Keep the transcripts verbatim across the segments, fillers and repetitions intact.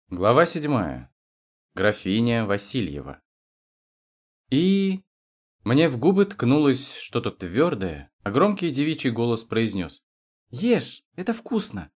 Глава седьмая. Графиня Васильева. И... Мне в губы ткнулось что-то твердое, а громкий девичий голос произнес: «Ешь, это вкусно!»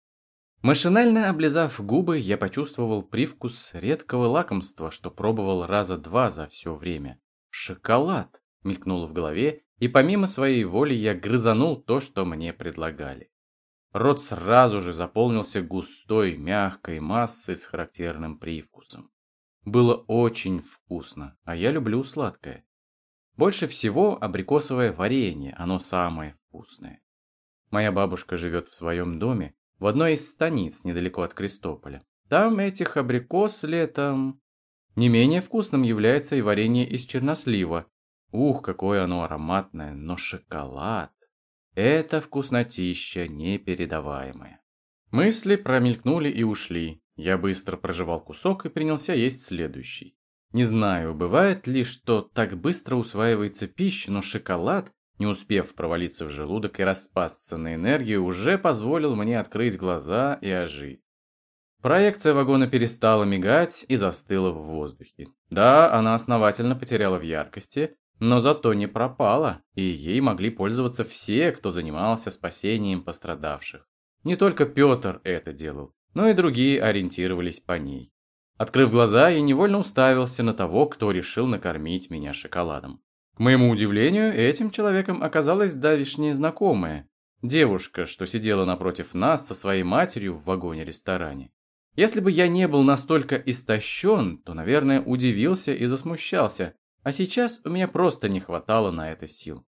Машинально облизав губы, я почувствовал привкус редкого лакомства, что пробовал раза два за все время. «Шоколад!» мелькнуло в голове, и помимо своей воли я грызанул то, что мне предлагали. Рот сразу же заполнился густой, мягкой массой с характерным привкусом. Было очень вкусно, а я люблю сладкое. Больше всего абрикосовое варенье, оно самое вкусное. Моя бабушка живет в своем доме, в одной из станиц, недалеко от Крестополя. Там этих абрикос летом... Не менее вкусным является и варенье из чернослива. Ух, какое оно ароматное, но шоколад... Это вкуснотища непередаваемая. Мысли промелькнули и ушли. Я быстро прожевал кусок и принялся есть следующий. Не знаю, бывает ли, что так быстро усваивается пища, но шоколад, не успев провалиться в желудок и распасться на энергию, уже позволил мне открыть глаза и ожить. Проекция вагона перестала мигать и застыла в воздухе. Да, она основательно потеряла в яркости, но зато не пропала, и ей могли пользоваться все, кто занимался спасением пострадавших. Не только Петр это делал, но и другие ориентировались по ней. Открыв глаза, я невольно уставился на того, кто решил накормить меня шоколадом. К моему удивлению, этим человеком оказалась давешняя знакомая, девушка, что сидела напротив нас со своей матерью в вагоне-ресторане. Если бы я не был настолько истощен, то, наверное, удивился и засмущался, а сейчас у меня просто не хватало на это сил.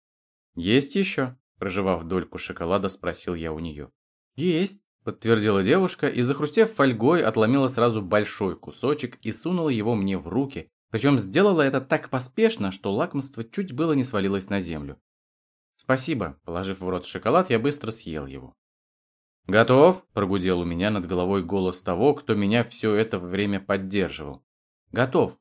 «Есть еще?» – прожевав дольку шоколада, спросил я у нее. «Есть», – подтвердила девушка и, захрустев фольгой, отломила сразу большой кусочек и сунула его мне в руки, причем сделала это так поспешно, что лакомство чуть было не свалилось на землю. «Спасибо», – положив в рот шоколад, я быстро съел его. «Готов?» – прогудел у меня над головой голос того, кто меня все это время поддерживал. «Готов».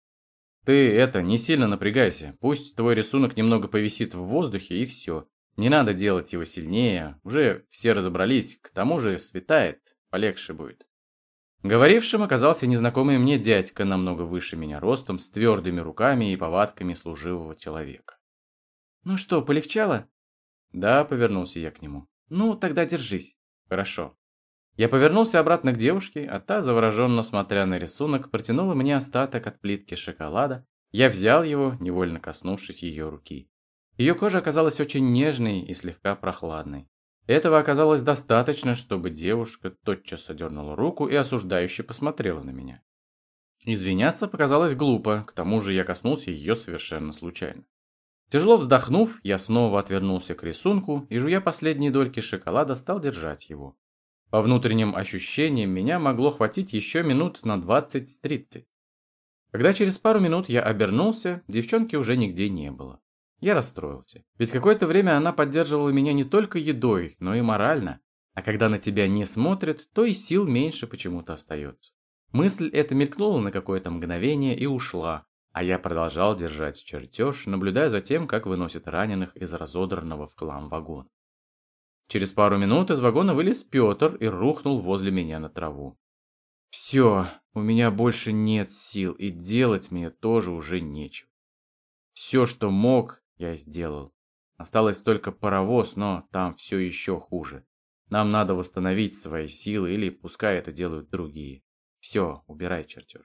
«Ты это, не сильно напрягайся, пусть твой рисунок немного повисит в воздухе и все. Не надо делать его сильнее, уже все разобрались, к тому же светает, полегче будет». Говорившим оказался незнакомый мне дядька, намного выше меня ростом, с твердыми руками и повадками служивого человека. «Ну что, полегчало?» «Да», — повернулся я к нему. «Ну, тогда держись». «Хорошо». Я повернулся обратно к девушке, а та, завороженно смотря на рисунок, протянула мне остаток от плитки шоколада. Я взял его, невольно коснувшись ее руки. Ее кожа оказалась очень нежной и слегка прохладной. Этого оказалось достаточно, чтобы девушка тотчас одернула руку и осуждающе посмотрела на меня. Извиняться показалось глупо, к тому же я коснулся ее совершенно случайно. Тяжело вздохнув, я снова отвернулся к рисунку и, жуя последние дольки шоколада, стал держать его. По внутренним ощущениям меня могло хватить еще минут на двадцать-тридцать. Когда через пару минут я обернулся, девчонки уже нигде не было. Я расстроился, ведь какое-то время она поддерживала меня не только едой, но и морально, а когда на тебя не смотрят, то и сил меньше почему-то остается. Мысль эта мелькнула на какое-то мгновение и ушла, а я продолжал держать чертеж, наблюдая за тем, как выносят раненых из разодранного в хлам вагона. Через пару минут из вагона вылез Петр и рухнул возле меня на траву. «Все, у меня больше нет сил, и делать мне тоже уже нечего. Все, что мог, я сделал. Осталось только паровоз, но там все еще хуже. Нам надо восстановить свои силы, или пускай это делают другие. Все, убирай чертеж».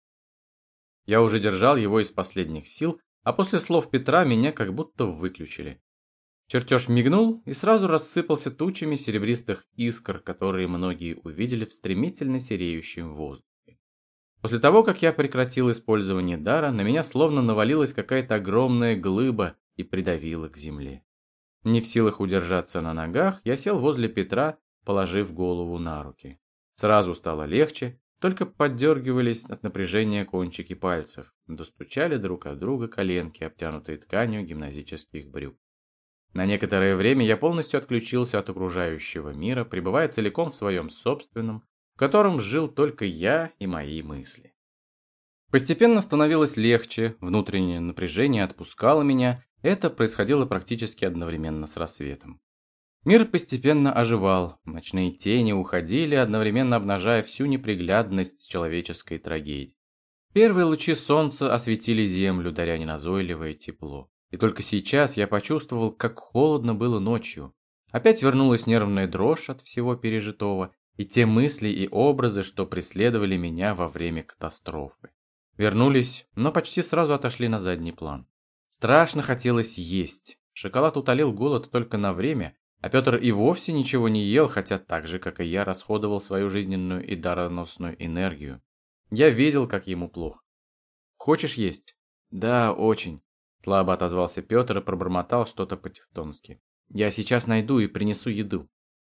Я уже держал его из последних сил, а после слов Петра меня как будто выключили. Чертеж мигнул и сразу рассыпался тучами серебристых искр, которые многие увидели в стремительно сереющем воздухе. После того, как я прекратил использование дара, на меня словно навалилась какая-то огромная глыба и придавила к земле. Не в силах удержаться на ногах, я сел возле Петра, положив голову на руки. Сразу стало легче, только поддергивались от напряжения кончики пальцев, достучали друг от друга коленки, обтянутые тканью гимназических брюк. На некоторое время я полностью отключился от окружающего мира, пребывая целиком в своем собственном, в котором жил только я и мои мысли. Постепенно становилось легче, внутреннее напряжение отпускало меня, это происходило практически одновременно с рассветом. Мир постепенно оживал, ночные тени уходили, одновременно обнажая всю неприглядность человеческой трагедии. Первые лучи солнца осветили землю, даря неназойливое тепло. И только сейчас я почувствовал, как холодно было ночью. Опять вернулась нервная дрожь от всего пережитого, и те мысли и образы, что преследовали меня во время катастрофы. Вернулись, но почти сразу отошли на задний план. Страшно хотелось есть. Шоколад утолил голод только на время, а Петр и вовсе ничего не ел, хотя так же, как и я, расходовал свою жизненную и дароносную энергию. Я видел, как ему плохо. «Хочешь есть?» «Да, очень», – слабо отозвался Петр и пробормотал что-то по-тевтонски. «Я сейчас найду и принесу еду».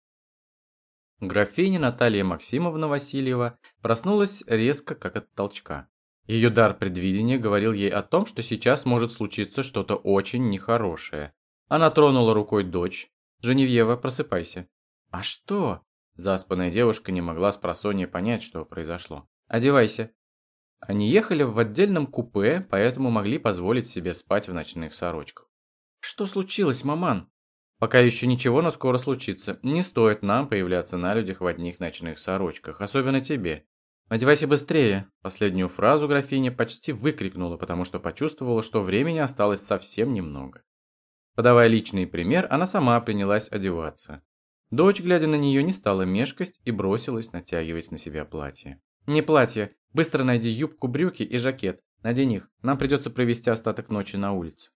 Графиня Наталья Максимовна Васильева проснулась резко, как от толчка. Ее дар предвидения говорил ей о том, что сейчас может случиться что-то очень нехорошее. Она тронула рукой дочь. «Женевьева, просыпайся». «А что?» Заспанная девушка не могла спросонья понять, что произошло. «Одевайся». Они ехали в отдельном купе, поэтому могли позволить себе спать в ночных сорочках. «Что случилось, маман?» «Пока еще ничего, но скоро случится. Не стоит нам появляться на людях в одних ночных сорочках, особенно тебе. Одевайся быстрее». Последнюю фразу графиня почти выкрикнула, потому что почувствовала, что времени осталось совсем немного. Подавая личный пример, она сама принялась одеваться. Дочь, глядя на нее, не стала мешкать и бросилась натягивать на себя платье. «Не платье. Быстро найди юбку, брюки и жакет. Надень их. Нам придется провести остаток ночи на улице».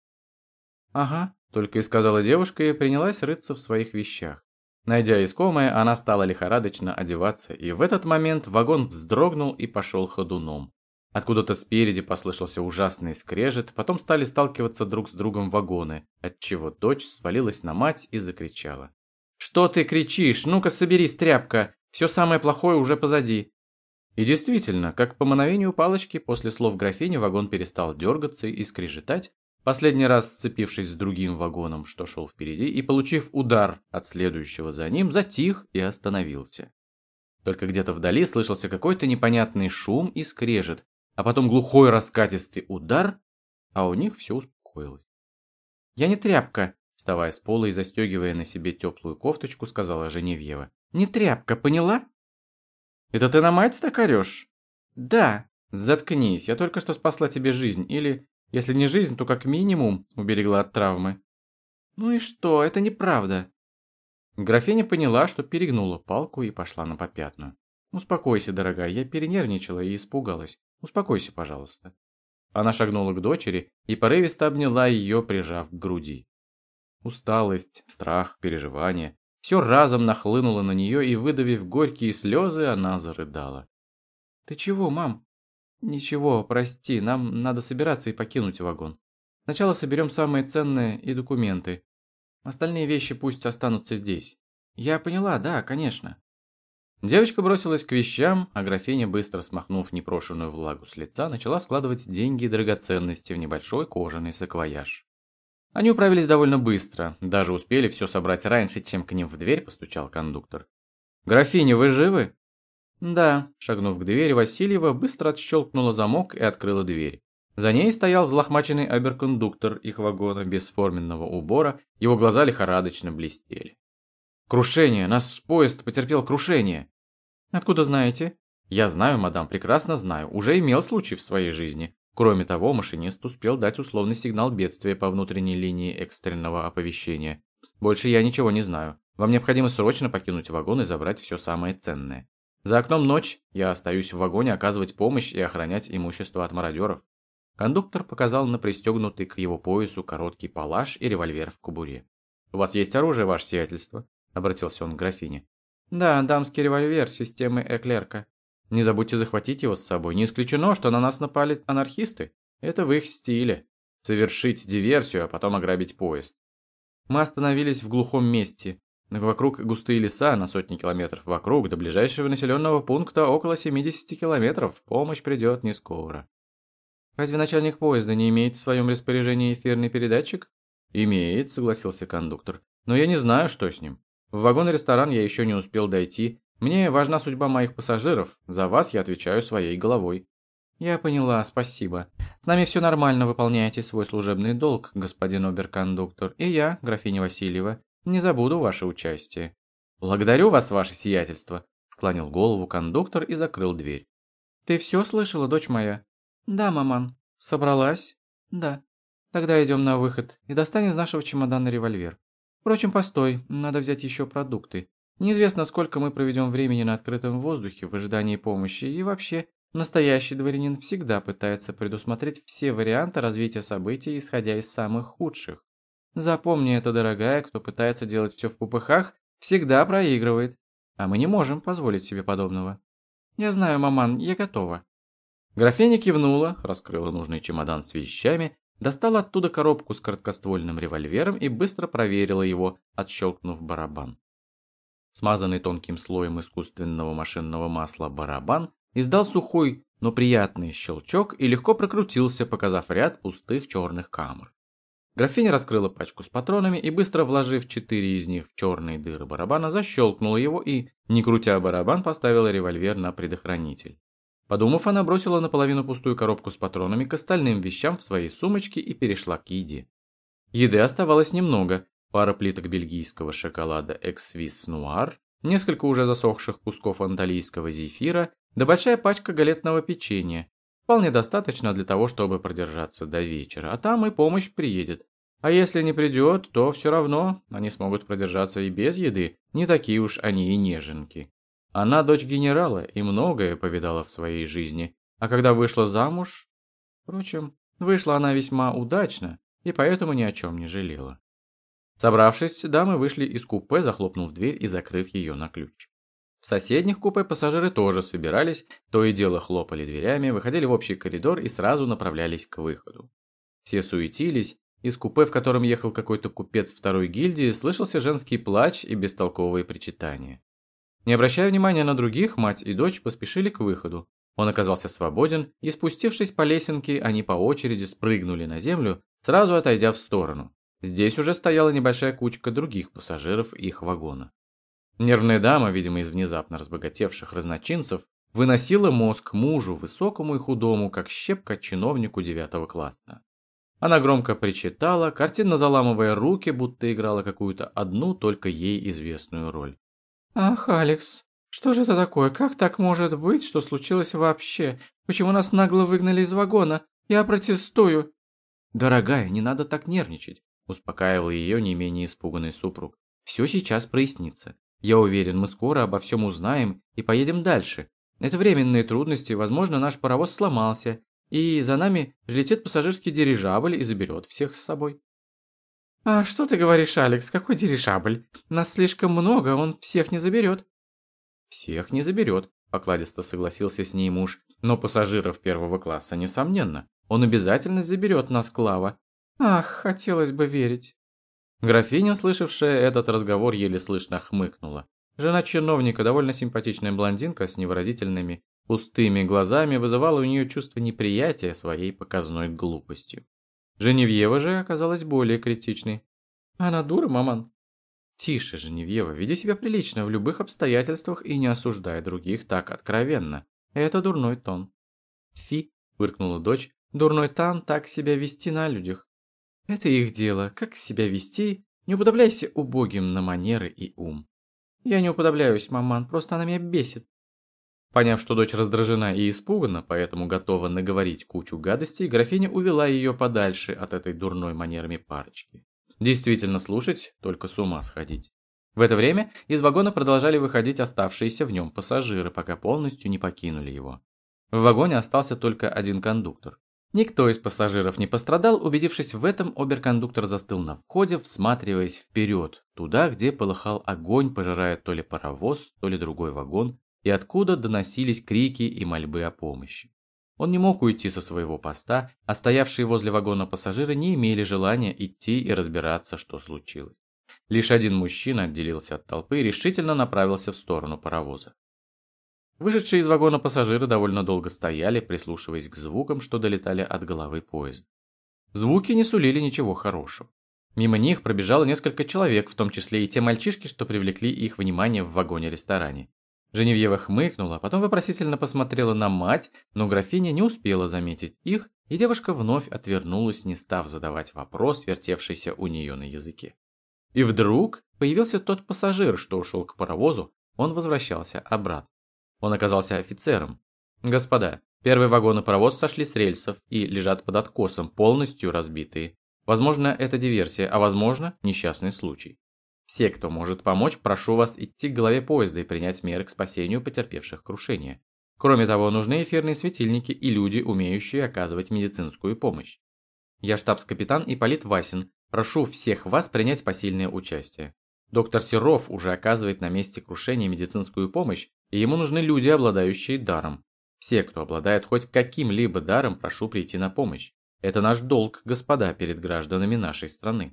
«Ага», – только и сказала девушка и принялась рыться в своих вещах. Найдя искомое, она стала лихорадочно одеваться, и в этот момент вагон вздрогнул и пошел ходуном. Откуда-то спереди послышался ужасный скрежет, потом стали сталкиваться друг с другом вагоны, отчего дочь свалилась на мать и закричала. «Что ты кричишь? Ну-ка соберись, тряпка! Все самое плохое уже позади!» И действительно, как по мановению палочки, после слов графини вагон перестал дергаться и скрежетать, последний раз сцепившись с другим вагоном, что шел впереди, и получив удар от следующего за ним, затих и остановился. Только где-то вдали слышался какой-то непонятный шум и скрежет, а потом глухой раскатистый удар, а у них все успокоилось. «Я не тряпка», – вставая с пола и застегивая на себе теплую кофточку, сказала Женевьева. «Не тряпка, поняла?» «Это ты на мать так орешь?» «Да». «Заткнись, я только что спасла тебе жизнь, или, если не жизнь, то как минимум уберегла от травмы». «Ну и что, это неправда». Графиня поняла, что перегнула палку и пошла на попятную. «Успокойся, дорогая, я перенервничала и испугалась. Успокойся, пожалуйста». Она шагнула к дочери и порывисто обняла ее, прижав к груди. Усталость, страх, переживания – все разом нахлынуло на нее, и, выдавив горькие слезы, она зарыдала. «Ты чего, мам?» «Ничего, прости, нам надо собираться и покинуть вагон. Сначала соберем самые ценные и документы. Остальные вещи пусть останутся здесь». «Я поняла, да, конечно». Девочка бросилась к вещам, а графиня, быстро смахнув непрошенную влагу с лица, начала складывать деньги и драгоценности в небольшой кожаный саквояж. Они управились довольно быстро, даже успели все собрать раньше, чем к ним в дверь постучал кондуктор. «Графиня, вы живы?» «Да», шагнув к двери, Васильева быстро отщелкнула замок и открыла дверь. За ней стоял взлохмаченный оберкондуктор их вагона без форменного убора, его глаза лихорадочно блестели. «Крушение! Наш поезд потерпел крушение!» «Откуда знаете?» «Я знаю, мадам, прекрасно знаю. Уже имел случай в своей жизни. Кроме того, машинист успел дать условный сигнал бедствия по внутренней линии экстренного оповещения. Больше я ничего не знаю. Вам необходимо срочно покинуть вагон и забрать все самое ценное. За окном ночь, я остаюсь в вагоне оказывать помощь и охранять имущество от мародеров». Кондуктор показал на пристегнутый к его поясу короткий палаш и револьвер в кобуре. «У вас есть оружие, ваше сиятельство?» – обратился он к графине. «Да, дамский револьвер системы Эклерка. Не забудьте захватить его с собой. Не исключено, что на нас напали анархисты. Это в их стиле. Совершить диверсию, а потом ограбить поезд». Мы остановились в глухом месте. Вокруг густые леса на сотни километров вокруг, до ближайшего населенного пункта около семидесяти километров. Помощь придет не скоро. «Разве начальник поезда не имеет в своем распоряжении эфирный передатчик?» «Имеет», — согласился кондуктор. «Но я не знаю, что с ним. В вагон-ресторан я еще не успел дойти. Мне важна судьба моих пассажиров. За вас я отвечаю своей головой». «Я поняла, спасибо. С нами все нормально, выполняете свой служебный долг, господин оберкондуктор. И я, графиня Васильева, Не забуду ваше участие. Благодарю вас, ваше сиятельство, склонил голову кондуктор и закрыл дверь. Ты все слышала, дочь моя? Да, маман. Собралась? Да. Тогда идем на выход и достань из нашего чемодана револьвер. Впрочем, постой, надо взять еще продукты. Неизвестно, сколько мы проведем времени на открытом воздухе в ожидании помощи, и вообще, настоящий дворянин всегда пытается предусмотреть все варианты развития событий, исходя из самых худших. Запомни это, дорогая, кто пытается делать все в попыхах, всегда проигрывает. А мы не можем позволить себе подобного. Я знаю, маман, я готова. Графиня кивнула, раскрыла нужный чемодан с вещами, достала оттуда коробку с короткоствольным револьвером и быстро проверила его, отщелкнув барабан. Смазанный тонким слоем искусственного машинного масла барабан издал сухой, но приятный щелчок и легко прокрутился, показав ряд пустых черных камер. Графиня раскрыла пачку с патронами и, быстро вложив четыре из них в черные дыры барабана, защелкнула его и, не крутя барабан, поставила револьвер на предохранитель. Подумав, она бросила наполовину пустую коробку с патронами к остальным вещам в своей сумочке и перешла к еде. Еды оставалось немного. Пара плиток бельгийского шоколада Экс-Свисс Нуар, несколько уже засохших кусков анталийского зефира, да большая пачка галетного печенья. Вполне достаточно для того, чтобы продержаться до вечера, а там и помощь приедет. А если не придет, то все равно они смогут продержаться и без еды, не такие уж они и неженки. Она дочь генерала и многое повидала в своей жизни, а когда вышла замуж... Впрочем, вышла она весьма удачно и поэтому ни о чем не жалела. Собравшись, дамы вышли из купе, захлопнув дверь и закрыв ее на ключ. В соседних купе пассажиры тоже собирались, то и дело хлопали дверями, выходили в общий коридор и сразу направлялись к выходу. Все суетились, из купе, в котором ехал какой-то купец второй гильдии, слышался женский плач и бестолковые причитания. Не обращая внимания на других, мать и дочь поспешили к выходу. Он оказался свободен, и, спустившись по лесенке, они по очереди спрыгнули на землю, сразу отойдя в сторону. Здесь уже стояла небольшая кучка других пассажиров их вагона. Нервная дама, видимо, из внезапно разбогатевших разночинцев, выносила мозг мужу, высокому и худому, как щепка чиновнику девятого класса. Она громко причитала, картинно заламывая руки, будто играла какую-то одну только ей известную роль. «Ах, Алекс, что же это такое? Как так может быть? Что случилось вообще? Почему нас нагло выгнали из вагона? Я протестую!» «Дорогая, не надо так нервничать», — успокаивал ее не менее испуганный супруг. «Все сейчас прояснится. Я уверен, мы скоро обо всем узнаем и поедем дальше. Это временные трудности, возможно, наш паровоз сломался, и за нами прилетит пассажирский дирижабль и заберет всех с собой». «А что ты говоришь, Алекс? Какой дирижабль? Нас слишком много, он всех не заберет». «Всех не заберет», — покладисто согласился с ней муж. «Но пассажиров первого класса, несомненно. Он обязательно заберет нас, Клава». «Ах, хотелось бы верить». Графиня, слышавшая этот разговор, еле слышно хмыкнула. Жена чиновника, довольно симпатичная блондинка с невыразительными, пустыми глазами, вызывала у нее чувство неприятия своей показной глупостью. Женевьева же оказалась более критичной. «Она дура, маман». «Тише, Женевьева, веди себя прилично в любых обстоятельствах и не осуждай других так откровенно. Это дурной тон». «Фи», — выркнула дочь, — «дурной тон так себя вести на людях». «Это их дело, как себя вести, не уподобляйся убогим на манеры и ум». «Я не уподобляюсь, маман, просто она меня бесит». Поняв, что дочь раздражена и испугана, поэтому готова наговорить кучу гадостей, графиня увела ее подальше от этой дурной манерами парочки. Действительно слушать, только с ума сходить. В это время из вагона продолжали выходить оставшиеся в нем пассажиры, пока полностью не покинули его. В вагоне остался только один кондуктор. Никто из пассажиров не пострадал, убедившись в этом, оберкондуктор застыл на входе, всматриваясь вперед, туда, где полыхал огонь, пожирая то ли паровоз, то ли другой вагон, и откуда доносились крики и мольбы о помощи. Он не мог уйти со своего поста, а стоявшие возле вагона пассажиры не имели желания идти и разбираться, что случилось. Лишь один мужчина отделился от толпы и решительно направился в сторону паровоза. Вышедшие из вагона пассажиры довольно долго стояли, прислушиваясь к звукам, что долетали от головы поезда. Звуки не сулили ничего хорошего. Мимо них пробежало несколько человек, в том числе и те мальчишки, что привлекли их внимание в вагоне-ресторане. Женевьева хмыкнула, потом вопросительно посмотрела на мать, но графиня не успела заметить их, и девушка вновь отвернулась, не став задавать вопрос, вертевшийся у нее на языке. И вдруг появился тот пассажир, что ушел к паровозу, он возвращался обратно. Он оказался офицером. «Господа, первый вагон и паровоз сошли с рельсов и лежат под откосом, полностью разбитые. Возможно, это диверсия, а возможно, несчастный случай. Все, кто может помочь, прошу вас идти к голове поезда и принять меры к спасению потерпевших крушение. Кроме того, нужны эфирные светильники и люди, умеющие оказывать медицинскую помощь. Я штабс-капитан Ипполит Васин. Прошу всех вас принять посильное участие. Доктор Серов уже оказывает на месте крушения медицинскую помощь, и ему нужны люди, обладающие даром. Все, кто обладает хоть каким-либо даром, прошу прийти на помощь. Это наш долг, господа, перед гражданами нашей страны».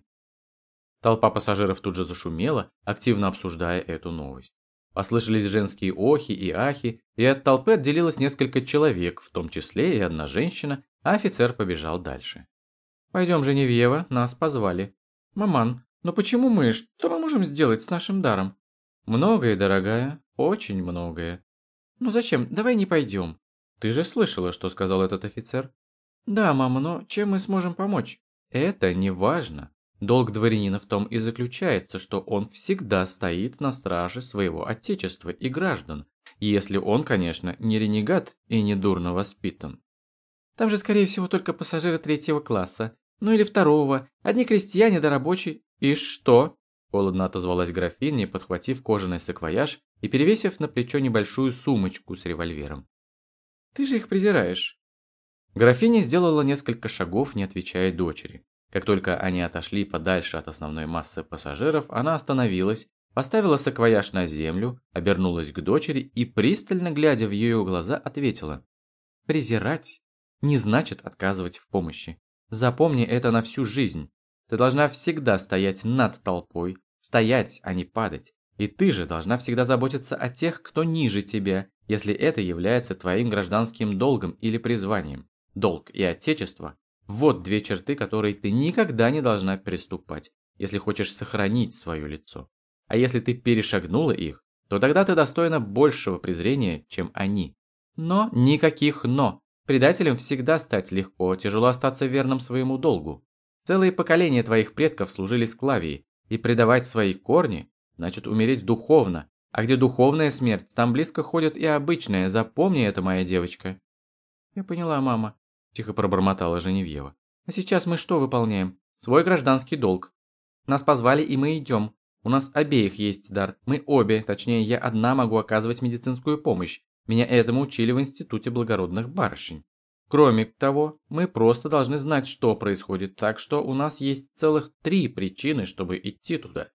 Толпа пассажиров тут же зашумела, активно обсуждая эту новость. Послышались женские охи и ахи, и от толпы отделилось несколько человек, в том числе и одна женщина, а офицер побежал дальше. «Пойдем, Женевьева, нас позвали. Маман, но почему мы? Что мы можем сделать с нашим даром?» «Многое, дорогая, очень многое». «Ну зачем? Давай не пойдем». «Ты же слышала, что сказал этот офицер?» «Да, мама, но чем мы сможем помочь?» «Это не важно. Долг дворянина в том и заключается, что он всегда стоит на страже своего отечества и граждан, если он, конечно, не ренегат и не дурно воспитан». «Там же, скорее всего, только пассажиры третьего класса, ну или второго, одни крестьяне да рабочие». «И что?» – холодно отозвалась графиня, подхватив кожаный саквояж и перевесив на плечо небольшую сумочку с револьвером. «Ты же их презираешь». Графиня сделала несколько шагов, не отвечая дочери. Как только они отошли подальше от основной массы пассажиров, она остановилась, поставила саквояж на землю, обернулась к дочери и, пристально глядя в ее глаза, ответила: «Презирать не значит отказывать в помощи. Запомни это на всю жизнь. Ты должна всегда стоять над толпой, стоять, а не падать. И ты же должна всегда заботиться о тех, кто ниже тебя, если это является твоим гражданским долгом или призванием. Долг и отечество – вот две черты, которые ты никогда не должна переступать, если хочешь сохранить свое лицо. А если ты перешагнула их, то тогда ты достойна большего презрения, чем они. Но никаких «но». Предателем всегда стать легко, тяжело остаться верным своему долгу. Целые поколения твоих предков служили Склавии, и предавать свои корни значит умереть духовно. А где духовная смерть, там близко ходит и обычная, запомни это, моя девочка». «Я поняла, мама», – тихо пробормотала Женевьева. «А сейчас мы что выполняем? Свой гражданский долг. Нас позвали, и мы идем. У нас обеих есть дар. Мы обе, точнее, я одна могу оказывать медицинскую помощь. Меня этому учили в Институте благородных барышень. Кроме того, мы просто должны знать, что происходит, так что у нас есть целых три причины, чтобы идти туда».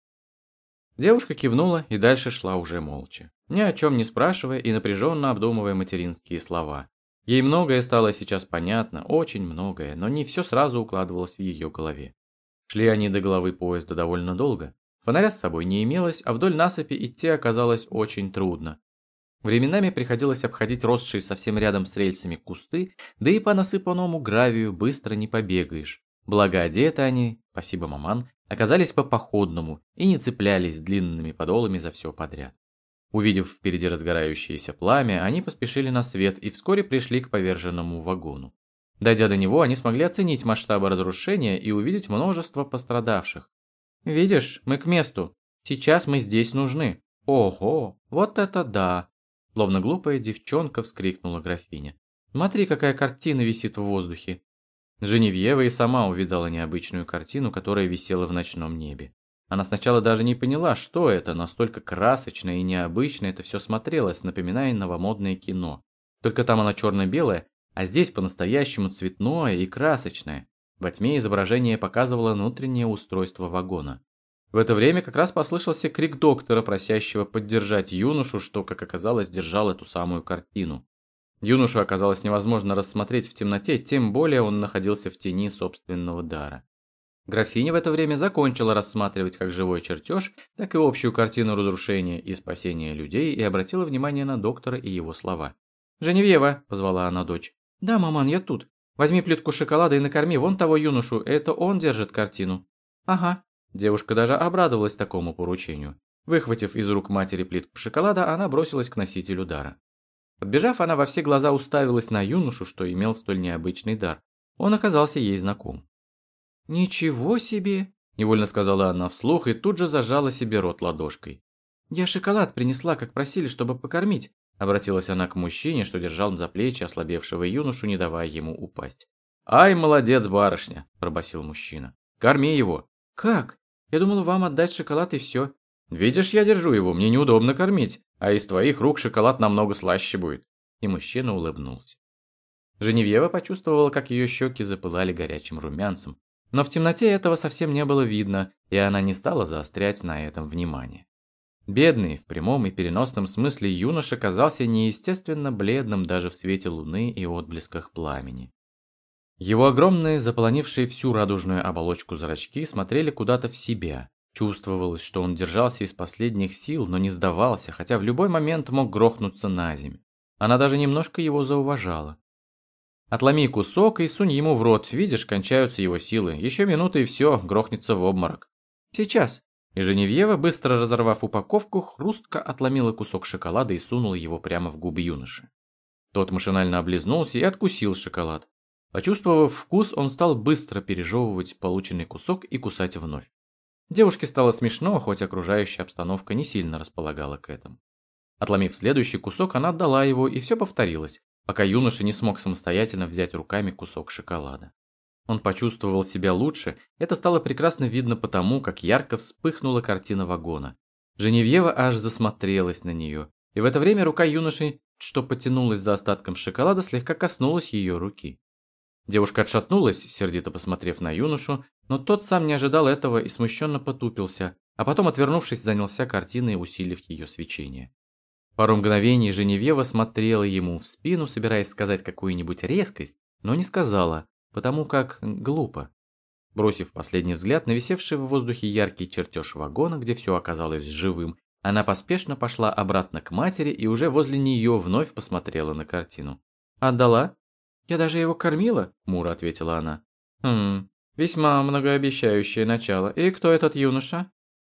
Девушка кивнула и дальше шла уже молча, ни о чем не спрашивая и напряженно обдумывая материнские слова. Ей многое стало сейчас понятно, очень многое, но не все сразу укладывалось в ее голове. Шли они до головы поезда довольно долго. Фонаря с собой не имелось, а вдоль насыпи идти оказалось очень трудно. Временами приходилось обходить росшие совсем рядом с рельсами кусты, да и по насыпанному гравию быстро не побегаешь. Благо одеты они, спасибо, маман, оказались по-походному и не цеплялись длинными подолами за все подряд. Увидев впереди разгорающееся пламя, они поспешили на свет и вскоре пришли к поверженному вагону. Дойдя до него, они смогли оценить масштабы разрушения и увидеть множество пострадавших. «Видишь, мы к месту. Сейчас мы здесь нужны. Ого, вот это да!» Словно глупая девчонка вскрикнула графиня. «Смотри, какая картина висит в воздухе!» Женевьева и сама увидала необычную картину, которая висела в ночном небе. Она сначала даже не поняла, что это, настолько красочно и необычно это все смотрелось, напоминая новомодное кино. Только там оно черно-белое, а здесь по-настоящему цветное и красочное. Во тьме изображение показывало внутреннее устройство вагона. В это время как раз послышался крик доктора, просящего поддержать юношу, что, как оказалось, держал эту самую картину. Юношу оказалось невозможно рассмотреть в темноте, тем более он находился в тени собственного дара. Графиня в это время закончила рассматривать как живой чертеж, так и общую картину разрушения и спасения людей и обратила внимание на доктора и его слова. «Женевьева», – позвала она дочь. «Да, маман, я тут. Возьми плитку шоколада и накорми вон того юношу, это он держит картину». «Ага». Девушка даже обрадовалась такому поручению. Выхватив из рук матери плитку шоколада, она бросилась к носителю дара. Подбежав, она во все глаза уставилась на юношу, что имел столь необычный дар. Он оказался ей знаком. «Ничего себе! невольно сказала она вслух и тут же зажала себе рот ладошкой. «Я шоколад принесла, как просили, чтобы покормить», обратилась она к мужчине, что держал за плечи ослабевшего юношу, не давая ему упасть. «Ай, молодец, барышня!» – пробасил мужчина. «Корми его!» «Как? Я думала вам отдать шоколад и все». «Видишь, я держу его, мне неудобно кормить, а из твоих рук шоколад намного слаще будет». И мужчина улыбнулся. Женевьева почувствовала, как ее щеки запылали горячим румянцем, но в темноте этого совсем не было видно, и она не стала заострять на этом внимание. Бедный, в прямом и переносном смысле юноша казался неестественно бледным даже в свете луны и отблесках пламени. Его огромные, заполонившие всю радужную оболочку зрачки, смотрели куда-то в себя. Чувствовалось, что он держался из последних сил, но не сдавался, хотя в любой момент мог грохнуться на землю. Она даже немножко его зауважала. «Отломи кусок и сунь ему в рот, видишь, кончаются его силы. Еще минута и все, грохнется в обморок». «Сейчас». И Женевьева, быстро разорвав упаковку, хрустко отломила кусок шоколада и сунула его прямо в губы юноши. Тот машинально облизнулся и откусил шоколад. Почувствовав вкус, он стал быстро пережевывать полученный кусок и кусать вновь. Девушке стало смешно, хоть окружающая обстановка не сильно располагала к этому. Отломив следующий кусок, она отдала его, и все повторилось, пока юноша не смог самостоятельно взять руками кусок шоколада. Он почувствовал себя лучше, это стало прекрасно видно потому, как ярко вспыхнула картина вагона. Женевьева аж засмотрелась на нее, и в это время рука юноши, что потянулась за остатком шоколада, слегка коснулась ее руки. Девушка отшатнулась, сердито посмотрев на юношу, но тот сам не ожидал этого и смущенно потупился, а потом, отвернувшись, занялся картиной, усилив ее свечение. Пару мгновений Женевьева смотрела ему в спину, собираясь сказать какую-нибудь резкость, но не сказала, потому как глупо. Бросив последний взгляд на висевший в воздухе яркий чертеж вагона, где все оказалось живым, она поспешно пошла обратно к матери и уже возле нее вновь посмотрела на картину. «Отдала?» «Я даже его кормила», – хмуро ответила она. «Хм, весьма многообещающее начало. И кто этот юноша?»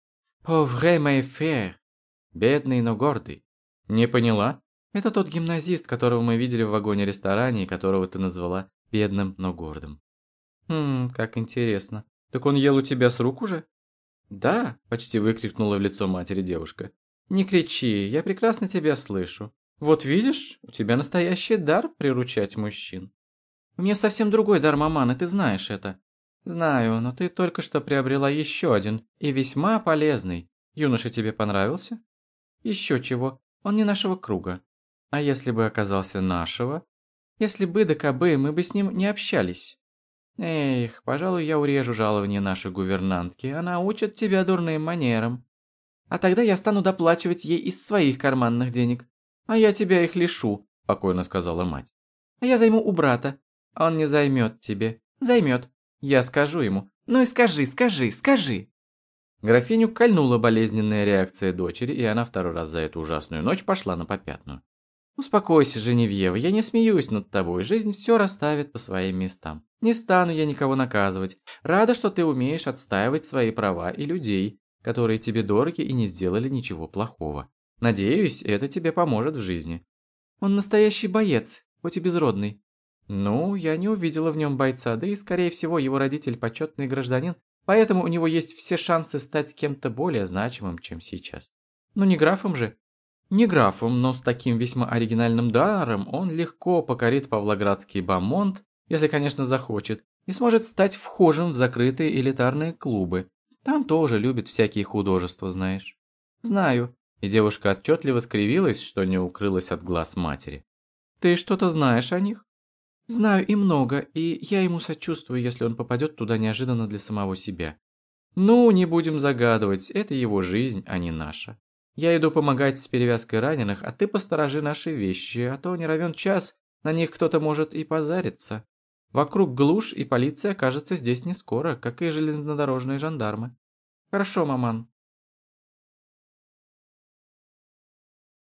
«Pauvre mais fier. Бедный, но гордый». «Не поняла?» «Это тот гимназист, которого мы видели в вагоне-ресторане и которого ты назвала бедным, но гордым». «Хм, как интересно. Так он ел у тебя с рук уже?» «Да», – почти выкрикнула в лицо матери девушка. «Не кричи, я прекрасно тебя слышу. Вот видишь, у тебя настоящий дар приручать мужчин». «У меня совсем другой дар, маман, и ты знаешь это». «Знаю, но ты только что приобрела еще один, и весьма полезный. Юноша тебе понравился?» «Еще чего, он не нашего круга. А если бы оказался нашего? Если бы да кабы, мы бы с ним не общались. Эх, пожалуй, я урежу жалование нашей гувернантки, она учит тебя дурным манерам. А тогда я стану доплачивать ей из своих карманных денег. А я тебя их лишу», – спокойно сказала мать. «А я займу у брата. Он не займет тебе. Займет. Я скажу ему. Ну и скажи, скажи, скажи». Графиню кольнула болезненная реакция дочери, и она второй раз за эту ужасную ночь пошла на попятную. «Успокойся, Женевьева, я не смеюсь над тобой, жизнь все расставит по своим местам. Не стану я никого наказывать. Рада, что ты умеешь отстаивать свои права и людей, которые тебе дороги и не сделали ничего плохого. Надеюсь, это тебе поможет в жизни». «Он настоящий боец, хоть и безродный». «Ну, я не увидела в нем бойца, да и, скорее всего, его родитель почетный гражданин, поэтому у него есть все шансы стать кем-то более значимым, чем сейчас. Ну не графом же». «Не графом, но с таким весьма оригинальным даром он легко покорит Павлоградский бомонд, если, конечно, захочет, и сможет стать вхожим в закрытые элитарные клубы. Там тоже любят всякие художества, знаешь». «Знаю». И девушка отчетливо скривилась, что не укрылась от глаз матери. «Ты что-то знаешь о них?» «Знаю и много, и я ему сочувствую, если он попадет туда неожиданно для самого себя». «Ну, не будем загадывать, это его жизнь, а не наша. Я иду помогать с перевязкой раненых, а ты посторожи наши вещи, а то не равен час, на них кто-то может и позариться. Вокруг глушь, и полиция окажется здесь не скоро, как и железнодорожные жандармы». «Хорошо, маман».